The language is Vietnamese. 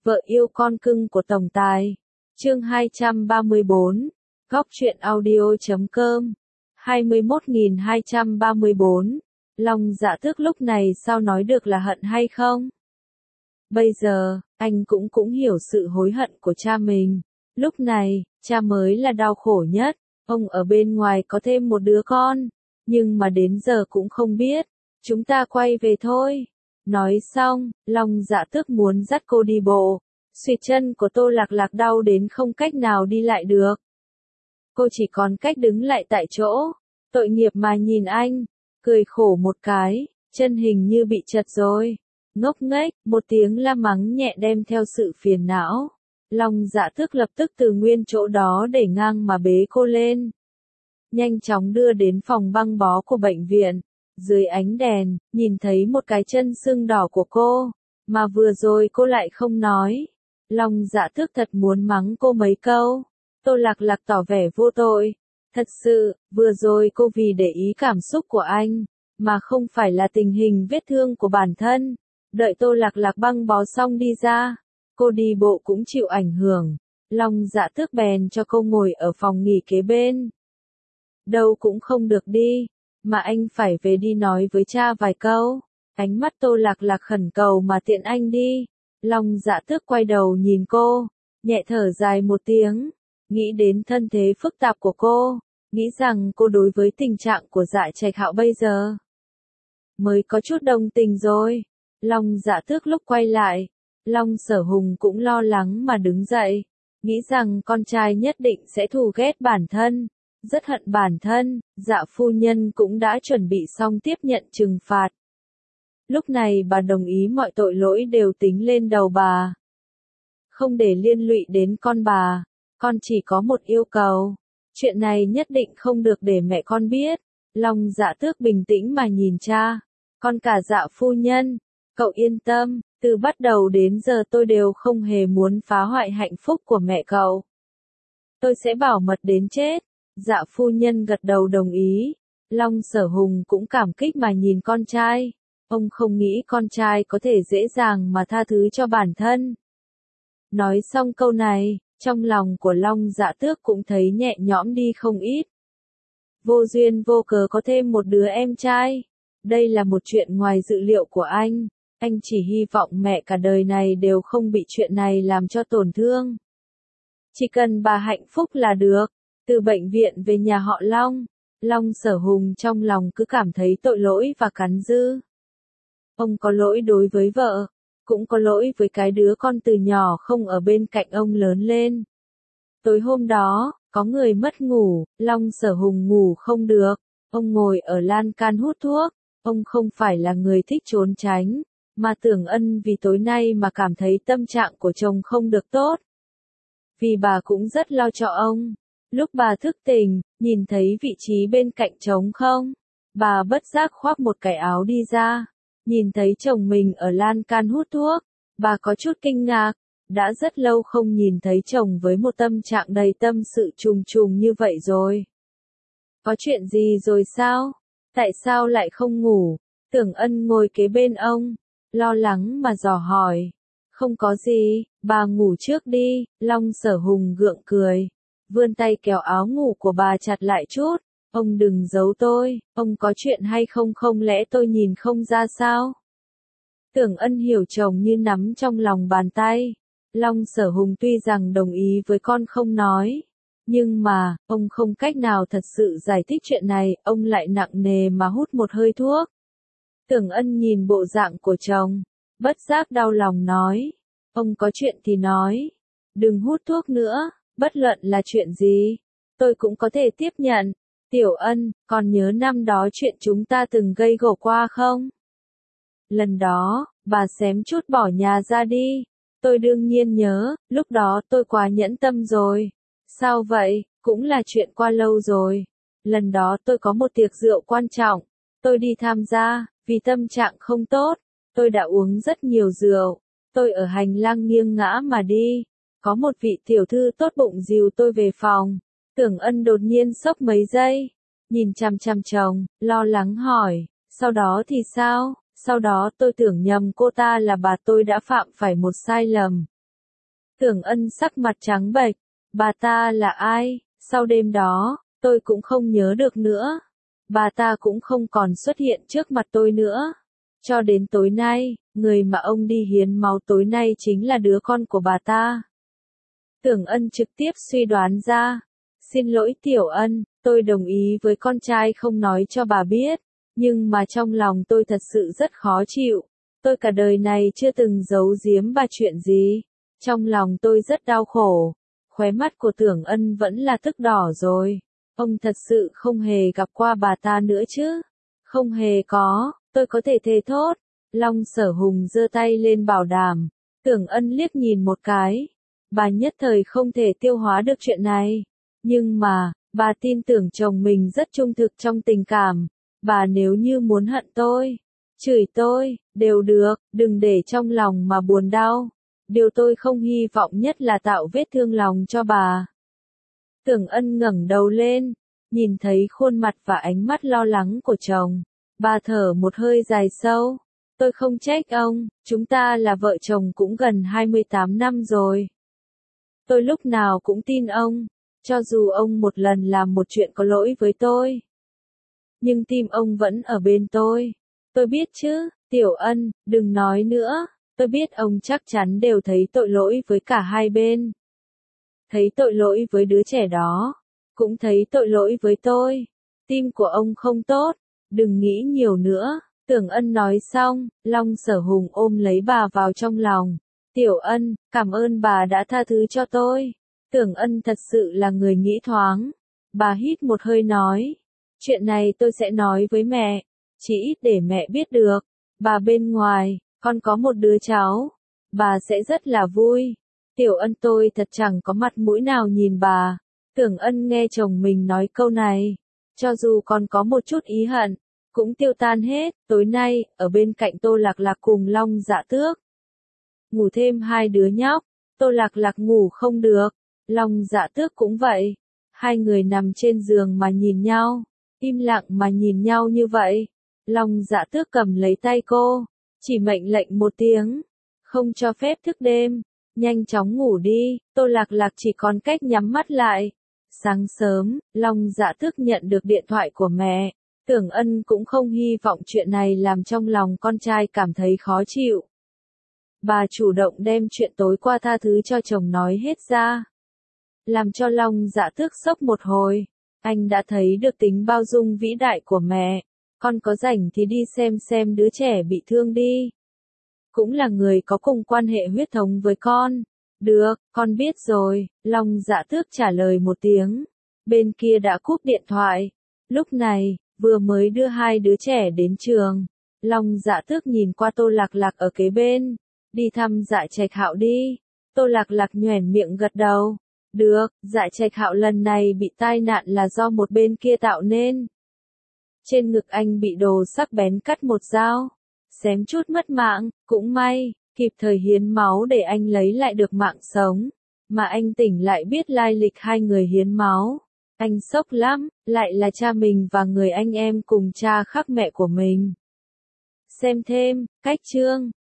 Vợ yêu con cưng của tổng tài. Chương 234. Góc truyện audio.com. 21.234. Long Dạ Tước lúc này sao nói được là hận hay không? Bây giờ, anh cũng hiểu sự hối hận của cha mình. Lúc này, cha mới là đau khổ nhất. Ông ở bên ngoài có thêm một đứa con, nhưng mà đến giờ cũng không biết. Chúng ta quay về thôi. Nói xong, Long Dạ Tước muốn dắt cô đi bộ. Suýt chân của Tô Lạc Lạc đau đến không cách nào đi lại được. Cô chỉ còn cách đứng lại tại chỗ. Tội nghiệp mà nhìn anh, cười khổ một cái, chân hình như bị chật rồi. Ngốc nghếch, một tiếng la mắng nhẹ đem theo sự phiền não. Long Dạ Tước lập tức từ nguyên chỗ đó đẩy ngang mà bế cô lên. Nhanh chóng đưa đến phòng băng bó của bệnh viện. Dưới ánh đèn, nhìn thấy một cái chân sưng đỏ của cô, mà vừa rồi cô lại không nói. Long Dạ Tước thật muốn mắng cô mấy câu. Tô Lạc Lạc tỏ vẻ vô tội. Thật sự, vừa rồi cô vì để ý cảm xúc của anh, mà không phải là tình hình vết thương của bản thân. Đợi Tô Lạc Lạc băng bó xong đi ra, cô đi bộ cũng chịu ảnh hưởng. Long Dạ Tước bèn cho cô ngồi ở phòng nghỉ kế bên. Đâu cũng không được đi, mà anh phải về đi nói với cha vài câu. Ánh mắt Tô Lạc Lạc khẩn cầu mà tiện anh đi. Long Dạ Tước quay đầu nhìn cô, nhẹ thở dài một tiếng, nghĩ đến thân thế phức tạp của cô, nghĩ rằng cô đối với tình trạng của Dạ Trạch Hạo bây giờ mới có chút đồng tình rồi. Long Dạ Tước lúc quay lại, Long Sở Hùng cũng lo lắng mà đứng dậy, nghĩ rằng con trai nhất định sẽ thù ghét bản thân, rất hận bản thân. Dạ phu nhân cũng đã chuẩn bị xong tiếp nhận trừng phạt. Lúc này bà đồng ý mọi tội lỗi đều tính lên đầu bà, không để liên lụy đến con bà. Con chỉ có một yêu cầu, chuyện này nhất định không được để mẹ con biết. Long Dạ Tước bình tĩnh mà nhìn cha, con cả Dạ phu nhân, cậu yên tâm, từ bắt đầu đến giờ tôi đều không hề muốn phá hoại hạnh phúc của mẹ cậu. Tôi sẽ bảo mật đến chết. Dạ phu nhân gật đầu đồng ý. Long Sở Hùng cũng cảm kích mà nhìn con trai. Ông không nghĩ con trai có thể dễ dàng mà tha thứ cho bản thân. Nói xong câu này, trong lòng của Long Dạ Tước cũng thấy nhẹ nhõm đi không ít. Vô duyên vô cớ có thêm một đứa em trai. Đây là một chuyện ngoài dự liệu của anh. Anh chỉ hy vọng mẹ cả đời này đều không bị chuyện này làm cho tổn thương. Chỉ cần bà hạnh phúc là được. Từ bệnh viện về nhà họ Long, Long Sở Hùng trong lòng cứ cảm thấy tội lỗi và cắn rứt. Ông có lỗi đối với vợ, cũng có lỗi với cái đứa con từ nhỏ không ở bên cạnh ông lớn lên. Tối hôm đó, có người mất ngủ, Long Sở Hùng ngủ không được. Ông ngồi ở lan can hút thuốc. Ông không phải là người thích trốn tránh, mà Tưởng Ân vì tối nay mà cảm thấy tâm trạng của chồng không được tốt. Vì bà cũng rất lo cho ông. Lúc bà thức tỉnh, nhìn thấy vị trí bên cạnh trống không, bà bất giác khoác một cái áo đi ra. Nhìn thấy chồng mình ở lan can hút thuốc, bà có chút kinh ngạc. Đã rất lâu không nhìn thấy chồng với một tâm trạng đầy tâm sự trùng trùng như vậy rồi. Có chuyện gì rồi sao? Tại sao lại không ngủ? Tưởng Ân ngồi kế bên ông, lo lắng mà dò hỏi. Không có gì, bà ngủ trước đi. Long Sở Hùng gượng cười, vươn tay kéo áo ngủ của bà chặt lại chút. Ông đừng giấu tôi, ông có chuyện hay không, không lẽ tôi nhìn không ra sao? Tưởng Ân hiểu chồng như nắm trong lòng bàn tay. Long Sở Hùng tuy rằng đồng ý với con không nói, nhưng mà, ông không cách nào thật sự giải thích chuyện này. Ông lại nặng nề mà hút một hơi thuốc. Tưởng Ân nhìn bộ dạng của chồng, bất giác đau lòng nói. Ông có chuyện thì nói, đừng hút thuốc nữa. Bất luận là chuyện gì, tôi cũng có thể tiếp nhận. Tiểu Ân, còn nhớ năm đó chuyện chúng ta từng gây gổ qua không? Lần đó, bà xém chút bỏ nhà ra đi. Tôi đương nhiên nhớ, lúc đó tôi quá nhẫn tâm rồi. Sao vậy? Cũng là chuyện qua lâu rồi. Lần đó tôi có một tiệc rượu quan trọng. Tôi đi tham gia, vì tâm trạng không tốt. Tôi đã uống rất nhiều rượu. Tôi ở hành lang nghiêng ngã mà đi. Có một vị tiểu thư tốt bụng dìu tôi về phòng. Tưởng Ân đột nhiên sốc mấy giây, nhìn chằm chằm chồng, lo lắng hỏi, sau đó thì sao? Sau đó tôi tưởng nhầm cô ta là bà. Tôi đã phạm phải một sai lầm. Tưởng Ân sắc mặt trắng bệch, bà ta là ai? Sau đêm đó, tôi cũng không nhớ được nữa. Bà ta cũng không còn xuất hiện trước mặt tôi nữa. Cho đến tối nay, người mà ông đi hiến máu tối nay chính là đứa con của bà ta. Tưởng Ân trực tiếp suy đoán ra. Xin lỗi Tiểu Ân, tôi đồng ý với con trai không nói cho bà biết. Nhưng mà trong lòng tôi thật sự rất khó chịu. Tôi cả đời này chưa từng giấu giếm bà chuyện gì. Trong lòng tôi rất đau khổ. Khóe mắt của Tưởng Ân vẫn là tức đỏ rồi. Ông thật sự không hề gặp qua bà ta nữa chứ? Không hề có, tôi có thể thề thốt. Long Sở Hùng giơ tay lên bảo đảm. Tưởng Ân liếc nhìn một cái. Bà nhất thời không thể tiêu hóa được chuyện này. Nhưng mà, bà tin tưởng chồng mình rất trung thực trong tình cảm. Bà nếu như muốn hận tôi, chửi tôi, đều được, đừng để trong lòng mà buồn đau. Điều tôi không hy vọng nhất là tạo vết thương lòng cho bà. Tưởng Ân ngẩng đầu lên, nhìn thấy khuôn mặt và ánh mắt lo lắng của chồng. Bà thở một hơi dài sâu. Tôi không trách ông, chúng ta là vợ chồng cũng gần 28 năm rồi. Tôi lúc nào cũng tin ông, cho dù ông một lần làm một chuyện có lỗi với tôi. Nhưng tim ông vẫn ở bên tôi. Tôi biết chứ, Tiểu Ân, đừng nói nữa. Tôi biết ông chắc chắn đều thấy tội lỗi với cả hai bên. Thấy tội lỗi với đứa trẻ đó. Cũng thấy tội lỗi với tôi. Tim của ông không tốt. Đừng nghĩ nhiều nữa. Tưởng Ân nói xong, Long Sở Hùng ôm lấy bà vào trong lòng. Tiểu Ân, cảm ơn bà đã tha thứ cho tôi. Tưởng Ân thật sự là người nghĩ thoáng. Bà hít một hơi nói. Chuyện này tôi sẽ nói với mẹ. Chỉ ít để mẹ biết được. Bà bên ngoài, con có một đứa cháu. Bà sẽ rất là vui. Tiểu Ân tôi thật chẳng có mặt mũi nào nhìn bà. Tưởng Ân nghe chồng mình nói câu này. Cho dù còn có một chút ý hận, cũng tiêu tan hết. Tối nay, ở bên cạnh Tô Lạc Lạc cùng Long Dạ Tước. Ngủ thêm hai đứa nhóc. Tô Lạc Lạc ngủ không được. Long Dạ Tước cũng vậy. Hai người nằm trên giường mà nhìn nhau. Im lặng mà nhìn nhau như vậy. Long Dạ Tước cầm lấy tay cô. Chỉ mệnh lệnh một tiếng. Không cho phép thức đêm. Nhanh chóng ngủ đi. Tô Lạc Lạc chỉ còn cách nhắm mắt lại. Sáng sớm, Long Dạ Tước nhận được điện thoại của mẹ. Tưởng Ân cũng không hy vọng chuyện này làm trong lòng con trai cảm thấy khó chịu. Bà chủ động đem chuyện tối qua tha thứ cho chồng nói hết ra. Làm cho Long Dạ Tước sốc một hồi. Anh đã thấy được tính bao dung vĩ đại của mẹ. Con có rảnh thì đi xem đứa trẻ bị thương đi. Cũng là người có cùng quan hệ huyết thống với con. Được, con biết rồi, Long Dạ Tước trả lời một tiếng. Bên kia đã cúp điện thoại. Lúc này, vừa mới đưa hai đứa trẻ đến trường. Long Dạ Tước nhìn qua Tô Lạc Lạc ở kế bên. Đi thăm Dạ Trạch Hạo đi. Tô Lạc Lạc nhoẻn miệng gật đầu. Được, Dạ Trạch Hạo lần này bị tai nạn là do một bên kia tạo nên. Trên ngực anh bị đồ sắc bén cắt một dao. Xém chút mất mạng, cũng may, kịp thời hiến máu để anh lấy lại được mạng sống. Mà anh tỉnh lại biết lai lịch hai người hiến máu. Anh sốc lắm, lại là cha mình và người anh em cùng cha khác mẹ của mình. Xem thêm, cách chương.